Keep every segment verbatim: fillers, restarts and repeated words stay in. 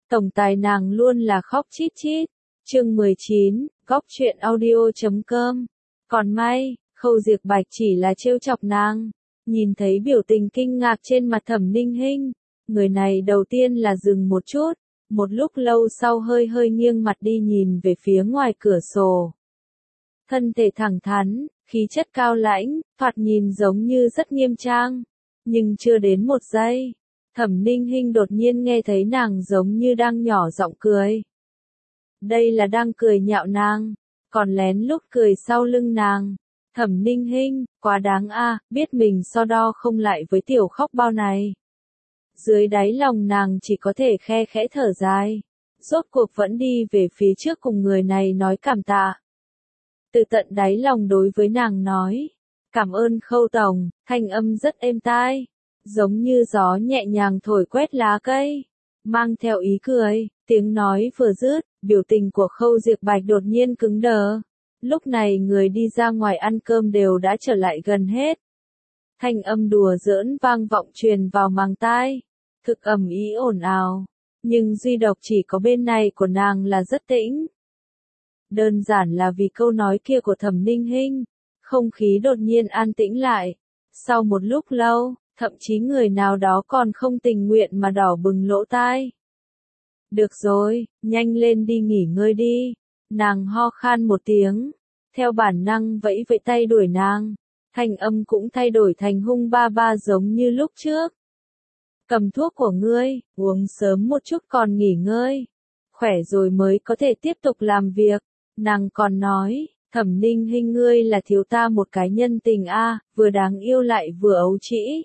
Tổng tài nàng luôn là khóc chít chít. Chương mười chín, góc truyện audio chấm com. Còn may, Khâu Diệp Bạch chỉ là trêu chọc nàng. Nhìn thấy biểu tình kinh ngạc trên mặt Thẩm Ninh Hinh, người này đầu tiên là dừng một chút, một lúc lâu sau hơi hơi nghiêng mặt đi nhìn về phía ngoài cửa sổ. Thân thể thẳng thắn, khí chất cao lãnh, thoạt nhìn giống như rất nghiêm trang. Nhưng chưa đến một giây, Thẩm Ninh Hinh đột nhiên nghe thấy nàng giống như đang nhỏ giọng cười. Đây là đang cười nhạo nàng, còn lén lút cười sau lưng nàng. Thẩm Ninh Hinh, quá đáng a, biết mình so đo không lại với tiểu khóc bao này. Dưới đáy lòng nàng chỉ có thể khe khẽ thở dài. Rốt cuộc vẫn đi về phía trước cùng người này nói cảm tạ. Từ tận đáy lòng đối với nàng nói. Cảm ơn Khâu tổng, thanh âm rất êm tai. Giống như gió nhẹ nhàng thổi quét lá cây. Mang theo ý cười, tiếng nói vừa dứt, biểu tình của Khâu Diệp Bạch đột nhiên cứng đờ. Lúc này người đi ra ngoài ăn cơm đều đã trở lại gần hết. Thanh âm đùa giỡn vang vọng truyền vào màng tai. Thực ầm ĩ ồn ào. Nhưng duy độc chỉ có bên này của nàng là rất tĩnh. Đơn giản là vì câu nói kia của Thẩm Ninh Hinh. Không khí đột nhiên an tĩnh lại. Sau một lúc lâu, thậm chí người nào đó còn không tình nguyện mà đỏ bừng lỗ tai. Được rồi, nhanh lên đi nghỉ ngơi đi. Nàng ho khan một tiếng. Theo bản năng vẫy vẫy tay đuổi nàng. Thanh âm cũng thay đổi thành hung ba ba giống như lúc trước. Cầm thuốc của ngươi, uống sớm một chút còn nghỉ ngơi. Khỏe rồi mới có thể tiếp tục làm việc. Nàng còn nói, Thẩm Ninh Hinh ngươi là thiếu ta một cái nhân tình a, vừa đáng yêu lại vừa ấu trĩ.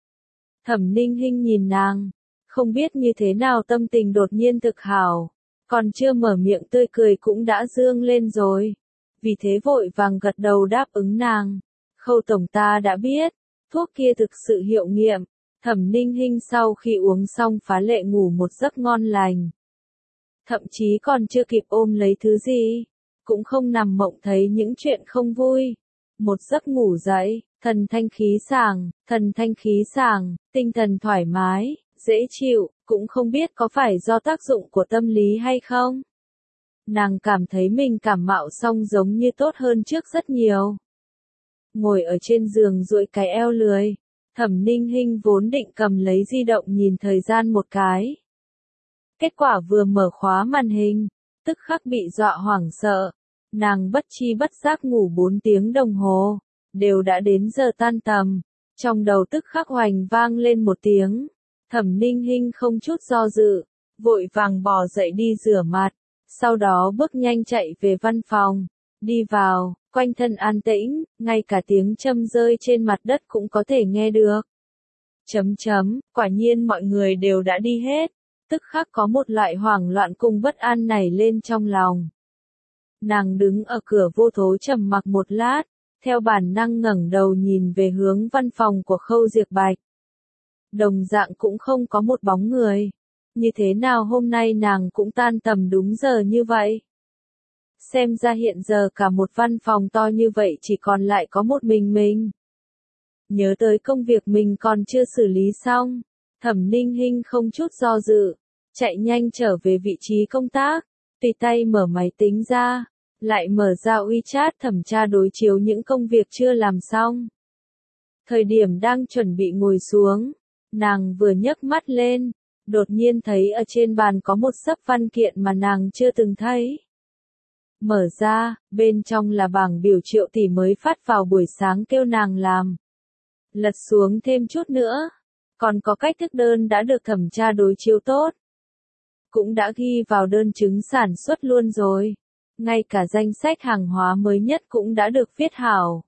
Thẩm Ninh Hinh nhìn nàng, không biết như thế nào tâm tình đột nhiên thực hảo, còn chưa mở miệng tươi cười cũng đã dương lên rồi. Vì thế vội vàng gật đầu đáp ứng nàng. Khâu tổng ta đã biết, thuốc kia thực sự hiệu nghiệm. Thẩm Ninh Hinh sau khi uống xong phá lệ ngủ một giấc ngon lành. Thậm chí còn chưa kịp ôm lấy thứ gì, cũng không nằm mộng thấy những chuyện không vui. Một giấc ngủ dậy, thần thanh khí sảng, thần thanh khí sảng, tinh thần thoải mái, dễ chịu, cũng không biết có phải do tác dụng của tâm lý hay không. Nàng cảm thấy mình cảm mạo xong giống như tốt hơn trước rất nhiều. Ngồi ở trên giường duỗi cái eo lười, Thẩm Ninh Hinh vốn định cầm lấy di động nhìn thời gian một cái. Kết quả vừa mở khóa màn hình, tức khắc bị dọa hoảng sợ. Nàng bất chi bất giác ngủ bốn tiếng đồng hồ, đều đã đến giờ tan tầm. Trong đầu tức khắc hoành vang lên một tiếng. Thẩm Ninh Hinh không chút do dự, vội vàng bò dậy đi rửa mặt. Sau đó bước nhanh chạy về văn phòng. Đi vào, quanh thân an tĩnh, ngay cả tiếng châm rơi trên mặt đất cũng có thể nghe được. Chấm chấm, quả nhiên mọi người đều đã đi hết. Tức khắc có một loại hoảng loạn cùng bất an nảy lên trong lòng. Nàng đứng ở cửa vô thố trầm mặc một lát, theo bản năng ngẩng đầu nhìn về hướng văn phòng của Khâu Diệp Bạch. Đồng dạng cũng không có một bóng người. Như thế nào hôm nay nàng cũng tan tầm đúng giờ như vậy? Xem ra hiện giờ cả một văn phòng to như vậy chỉ còn lại có một mình mình. Nhớ tới công việc mình còn chưa xử lý xong, Thẩm Ninh Hinh không chút do dự, chạy nhanh trở về vị trí công tác, tùy tay mở máy tính ra, lại mở ra WeChat thẩm tra đối chiếu những công việc chưa làm xong. Thời điểm đang chuẩn bị ngồi xuống, nàng vừa nhấc mắt lên, đột nhiên thấy ở trên bàn có một xấp văn kiện mà nàng chưa từng thấy. Mở ra, bên trong là bảng biểu Triệu tỷ mới phát vào buổi sáng kêu nàng làm. Lật xuống thêm chút nữa, còn có cách thức đơn đã được thẩm tra đối chiếu tốt. Cũng đã ghi vào đơn chứng sản xuất luôn rồi. Ngay cả danh sách hàng hóa mới nhất cũng đã được viết hảo.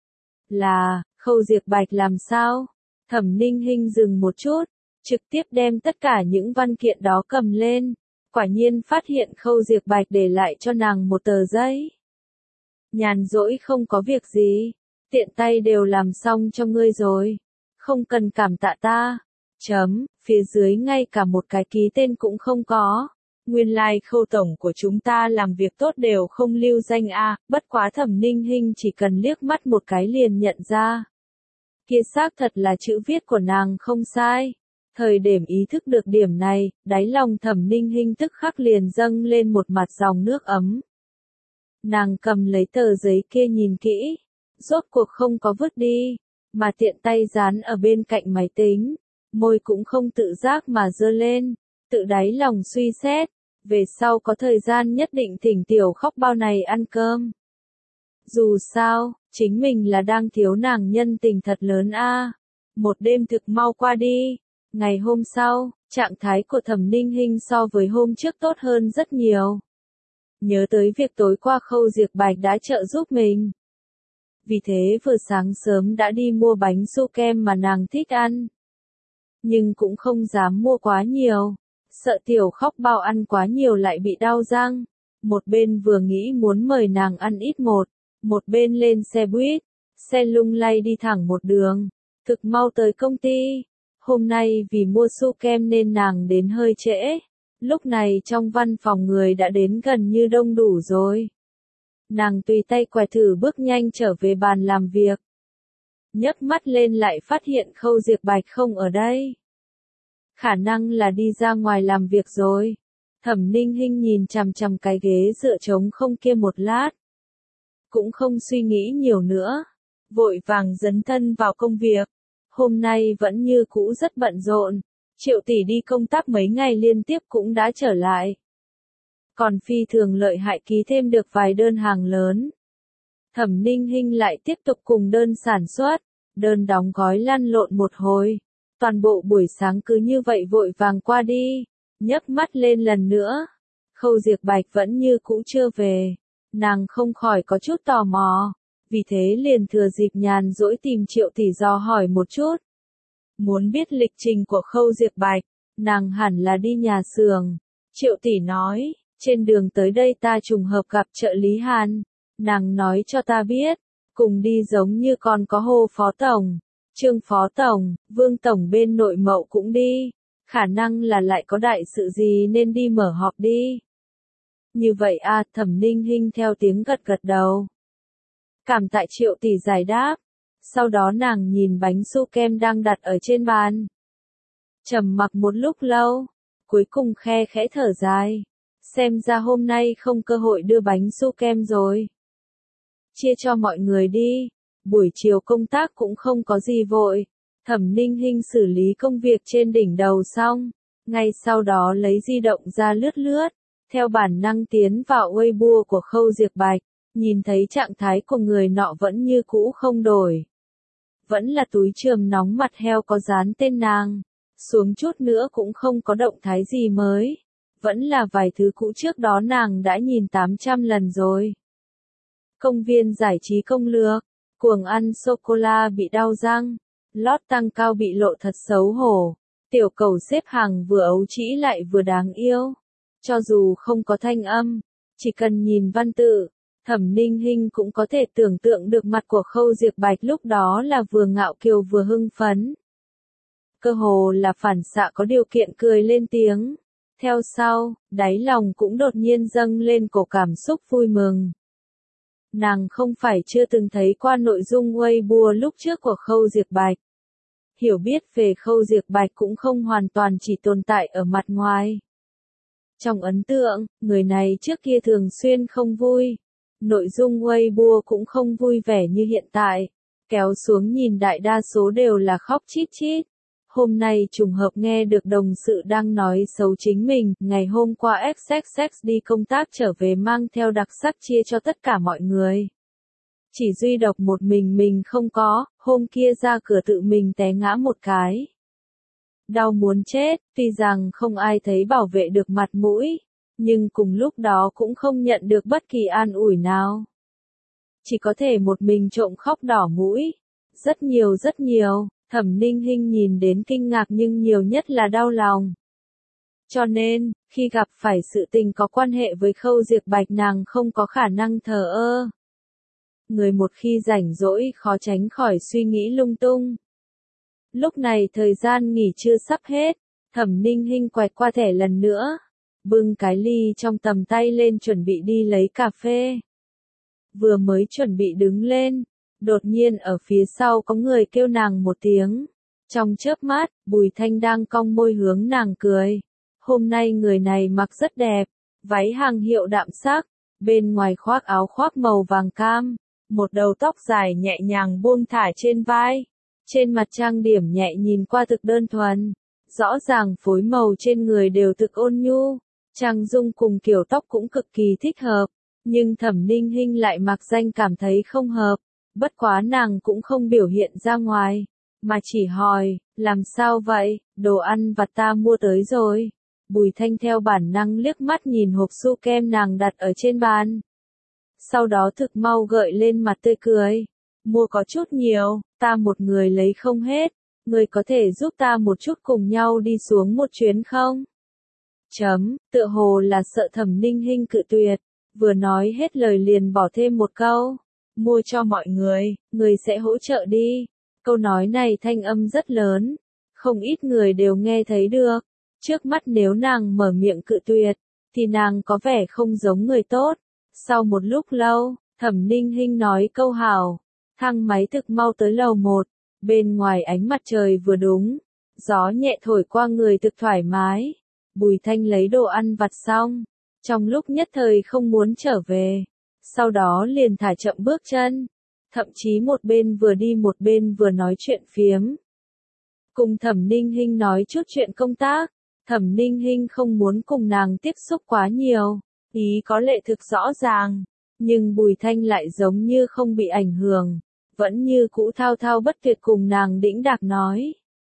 Là, Khâu Diệp Bạch làm sao? Thẩm Ninh Hinh dừng một chút, trực tiếp đem tất cả những văn kiện đó cầm lên. Quả nhiên phát hiện Khâu Diệp Bạch để lại cho nàng một tờ giấy. Nhàn rỗi không có việc gì, tiện tay đều làm xong cho ngươi rồi. Không cần cảm tạ ta. Chấm, phía dưới ngay cả một cái ký tên cũng không có. Nguyên lai like Khâu tổng của chúng ta làm việc tốt đều không lưu danh a, bất quá Thẩm Ninh Hinh chỉ cần liếc mắt một cái liền nhận ra. Kia xác thật là chữ viết của nàng không sai. Thời điểm ý thức được điểm này, đáy lòng Thẩm Ninh Hinh tức khắc liền dâng lên một mặt dòng nước ấm. Nàng cầm lấy tờ giấy kia nhìn kỹ, rốt cuộc không có vứt đi, mà tiện tay dán ở bên cạnh máy tính, môi cũng không tự giác mà giơ lên, tự đáy lòng suy xét, về sau có thời gian nhất định thỉnh tiểu khóc bao này ăn cơm. Dù sao, chính mình là đang thiếu nàng nhân tình thật lớn a. Một đêm thực mau qua đi, ngày hôm sau, trạng thái của Thẩm Ninh Hinh so với hôm trước tốt hơn rất nhiều. Nhớ tới việc tối qua Khâu Diệp Bạch đã trợ giúp mình. Vì thế vừa sáng sớm đã đi mua bánh su kem mà nàng thích ăn. Nhưng cũng không dám mua quá nhiều, sợ tiểu khóc bao ăn quá nhiều lại bị đau răng. Một bên vừa nghĩ muốn mời nàng ăn ít một, một bên lên xe buýt, xe lung lay đi thẳng một đường, thực mau tới công ty. Hôm nay vì mua su kem nên nàng đến hơi trễ, lúc này trong văn phòng người đã đến gần như đông đủ rồi. Nàng tùy tay quẹt thử bước nhanh trở về bàn làm việc. Nhấc mắt lên lại phát hiện Khâu Diệp Bạch không ở đây. Khả năng là đi ra ngoài làm việc rồi. Thẩm Ninh Hinh nhìn chằm chằm cái ghế dựa trống không kia một lát. Cũng không suy nghĩ nhiều nữa. Vội vàng dấn thân vào công việc. Hôm nay vẫn như cũ rất bận rộn. Triệu tỷ đi công tác mấy ngày liên tiếp cũng đã trở lại. Còn phi thường lợi hại ký thêm được vài đơn hàng lớn. Thẩm Ninh Hinh lại tiếp tục cùng đơn sản xuất, đơn đóng gói lăn lộn một hồi. Toàn bộ buổi sáng cứ như vậy vội vàng qua đi, nhấc mắt lên lần nữa. Khâu Diệp Bạch vẫn như cũ chưa về, nàng không khỏi có chút tò mò, vì thế liền thừa dịp nhàn rỗi tìm Triệu tỷ dò hỏi một chút. Muốn biết lịch trình của Khâu Diệp Bạch, nàng hẳn là đi nhà xưởng. Triệu tỷ nói, trên đường tới đây ta trùng hợp gặp trợ lý Hàn, nàng nói cho ta biết, cùng đi giống như còn có Hồ Phó Tổng, Trương Phó Tổng, Vương Tổng bên nội mậu cũng đi, khả năng là lại có đại sự gì nên đi mở họp đi. Như vậy à, Thẩm Ninh Hinh theo tiếng gật gật đầu. Cảm tạ Triệu tỷ giải đáp, sau đó nàng nhìn bánh su kem đang đặt ở trên bàn. Trầm mặc một lúc lâu, cuối cùng khe khẽ thở dài. Xem ra hôm nay không cơ hội đưa bánh su kem rồi. Chia cho mọi người đi, buổi chiều công tác cũng không có gì vội. Thẩm Ninh Hinh xử lý công việc trên đỉnh đầu xong, ngay sau đó lấy di động ra lướt lướt, theo bản năng tiến vào Weibo của Khâu Diệp Bạch, nhìn thấy trạng thái của người nọ vẫn như cũ không đổi. Vẫn là túi chườm nóng mặt heo có dán tên nàng, xuống chút nữa cũng không có động thái gì mới. Vẫn là vài thứ cũ trước đó nàng đã nhìn tám trăm lần rồi. Công viên giải trí công lược, cuồng ăn sô-cô-la bị đau răng, lót tăng cao bị lộ thật xấu hổ, tiểu cầu xếp hàng vừa ấu trĩ lại vừa đáng yêu. Cho dù không có thanh âm, chỉ cần nhìn văn tự, Thẩm Ninh Hinh cũng có thể tưởng tượng được mặt của Khâu Diệp Bạch lúc đó là vừa ngạo kiều vừa hưng phấn. Cơ hồ là phản xạ có điều kiện cười lên tiếng. Theo sau, đáy lòng cũng đột nhiên dâng lên cổ cảm xúc vui mừng. Nàng không phải chưa từng thấy qua nội dung Weibo lúc trước của Khâu Diệp Bạch. Hiểu biết về Khâu Diệp Bạch cũng không hoàn toàn chỉ tồn tại ở mặt ngoài. Trong ấn tượng, người này trước kia thường xuyên không vui. Nội dung Weibo cũng không vui vẻ như hiện tại. Kéo xuống nhìn đại đa số đều là khóc chít chít. Hôm nay trùng hợp nghe được đồng sự đang nói xấu chính mình, ngày hôm qua ích ích ích đi công tác trở về mang theo đặc sắc chia cho tất cả mọi người. Chỉ duy độc một mình mình không có, hôm kia ra cửa tự mình té ngã một cái. Đau muốn chết, tuy rằng không ai thấy bảo vệ được mặt mũi, nhưng cùng lúc đó cũng không nhận được bất kỳ an ủi nào. Chỉ có thể một mình trộm khóc đỏ mũi. Rất nhiều rất nhiều. Thẩm Ninh Hinh nhìn đến kinh ngạc nhưng nhiều nhất là đau lòng. Cho nên, khi gặp phải sự tình có quan hệ với Khâu Diệp Bạch nàng không có khả năng thờ ơ. Người một khi rảnh rỗi khó tránh khỏi suy nghĩ lung tung. Lúc này thời gian nghỉ trưa sắp hết, Thẩm Ninh Hinh quẹt qua thẻ lần nữa, bưng cái ly trong tầm tay lên chuẩn bị đi lấy cà phê. Vừa mới chuẩn bị đứng lên, đột nhiên ở phía sau có người kêu nàng một tiếng. Trong chớp mắt, Bùi Thanh đang cong môi hướng nàng cười. Hôm nay người này mặc rất đẹp, váy hàng hiệu đạm sắc, bên ngoài khoác áo khoác màu vàng cam, một đầu tóc dài nhẹ nhàng buông thả trên vai. Trên mặt trang điểm nhẹ nhìn qua thực đơn thuần, rõ ràng phối màu trên người đều thực ôn nhu, trang dung cùng kiểu tóc cũng cực kỳ thích hợp, nhưng Thẩm Ninh Hinh lại mặc danh cảm thấy không hợp, bất quá nàng cũng không biểu hiện ra ngoài, mà chỉ hỏi, làm sao vậy, đồ ăn vặt ta mua tới rồi. Bùi Thanh theo bản năng liếc mắt nhìn hộp su kem nàng đặt ở trên bàn. Sau đó thực mau gợi lên mặt tươi cười. Mua có chút nhiều, ta một người lấy không hết, người có thể giúp ta một chút cùng nhau đi xuống một chuyến không? Chấm, tựa hồ là sợ Thẩm Ninh Hinh cự tuyệt, vừa nói hết lời liền bỏ thêm một câu. Mua cho mọi người, người sẽ hỗ trợ đi. Câu nói này thanh âm rất lớn, không ít người đều nghe thấy được. Trước mắt nếu nàng mở miệng cự tuyệt, thì nàng có vẻ không giống người tốt. Sau một lúc lâu, Thẩm Ninh Hinh nói câu hảo, thang máy thực mau tới lầu một, bên ngoài ánh mặt trời vừa đúng, gió nhẹ thổi qua người thực thoải mái. Bùi Thanh lấy đồ ăn vặt xong, trong lúc nhất thời không muốn trở về, sau đó liền thả chậm bước chân, thậm chí một bên vừa đi một bên vừa nói chuyện phiếm. Cùng Thẩm Ninh Hinh nói chút chuyện công tác. Thẩm Ninh Hinh không muốn cùng nàng tiếp xúc quá nhiều, ý có lệ thực rõ ràng, nhưng Bùi Thanh lại giống như không bị ảnh hưởng, vẫn như cũ thao thao bất tuyệt cùng nàng đĩnh đạc nói.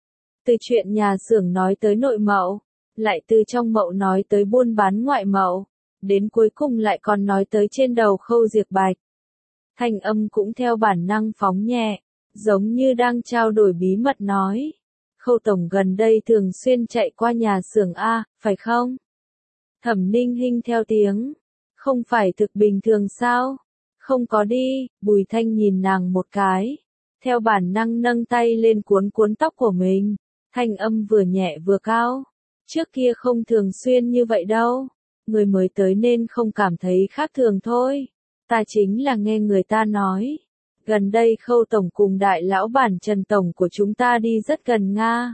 Từ chuyện nhà xưởng nói tới nội mậu, lại từ trong mậu nói tới buôn bán ngoại mậu, đến cuối cùng lại còn nói tới trên đầu Khâu Diệp Bạch. Thanh âm cũng theo bản năng phóng nhẹ, giống như đang trao đổi bí mật nói. Khâu tổng gần đây thường xuyên chạy qua nhà xưởng A, phải không? Thẩm Ninh Hinh theo tiếng. Không phải thực bình thường sao? Không có đi, Bùi Thanh nhìn nàng một cái. Theo bản năng nâng tay lên cuốn cuốn tóc của mình. Thanh âm vừa nhẹ vừa cao. Trước kia không thường xuyên như vậy đâu. Người mới tới nên không cảm thấy khác thường thôi. Ta chính là nghe người ta nói. Gần đây Khâu tổng cùng đại lão bản Trần tổng của chúng ta đi rất gần Nga.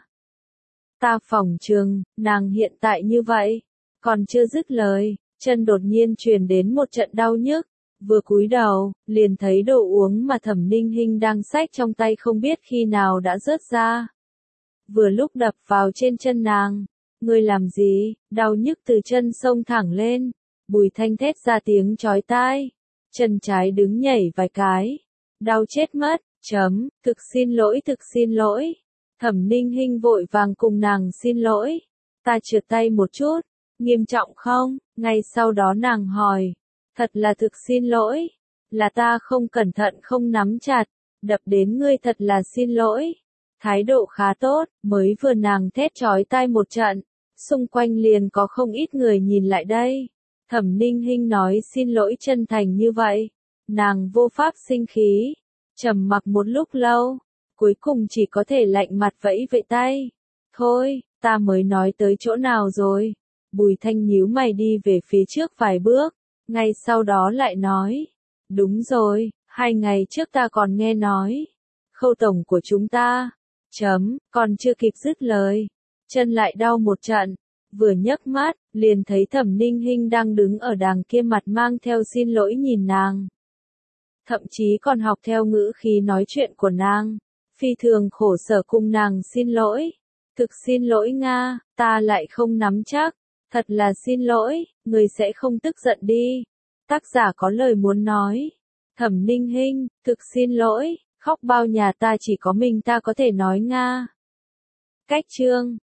Ta phỏng chừng, nàng hiện tại như vậy, còn chưa dứt lời, chân đột nhiên truyền đến một trận đau nhức, vừa cúi đầu, liền thấy đồ uống mà Thẩm Ninh Hinh đang xách trong tay không biết khi nào đã rớt ra. Vừa lúc đập vào trên chân nàng, ngươi làm gì, đau nhức từ chân xông thẳng lên, Bùi Thanh thét ra tiếng chói tai, chân trái đứng nhảy vài cái. Đau chết mất, chấm, thực xin lỗi thực xin lỗi. Thẩm Ninh Hinh vội vàng cùng nàng xin lỗi. Ta trượt tay một chút, nghiêm trọng không? Ngay sau đó nàng hỏi. Thật là thực xin lỗi. Là ta không cẩn thận không nắm chặt, đập đến ngươi thật là xin lỗi. Thái độ khá tốt, mới vừa nàng thét chói tai một trận. Xung quanh liền có không ít người nhìn lại đây. Thẩm Ninh Hinh nói xin lỗi chân thành như vậy. Nàng vô pháp sinh khí, trầm mặc một lúc lâu, cuối cùng chỉ có thể lạnh mặt vẫy vẫy tay. Thôi, ta mới nói tới chỗ nào rồi? Bùi Thanh nhíu mày đi về phía trước vài bước, ngay sau đó lại nói. Đúng rồi, hai ngày trước ta còn nghe nói. Khâu tổng của chúng ta, chấm, còn chưa kịp dứt lời. Chân lại đau một trận, vừa nhấc mắt, liền thấy Thẩm Ninh Hinh đang đứng ở đàng kia mặt mang theo xin lỗi nhìn nàng. Thậm chí còn học theo ngữ khí nói chuyện của nàng, phi thường khổ sở cùng nàng xin lỗi. Thực xin lỗi Nga, ta lại không nắm chắc, thật là xin lỗi, người sẽ không tức giận đi. Tác giả có lời muốn nói. Thẩm Ninh Hinh, thực xin lỗi, khóc bao nhà ta chỉ có mình ta có thể nói Nga. Cách chương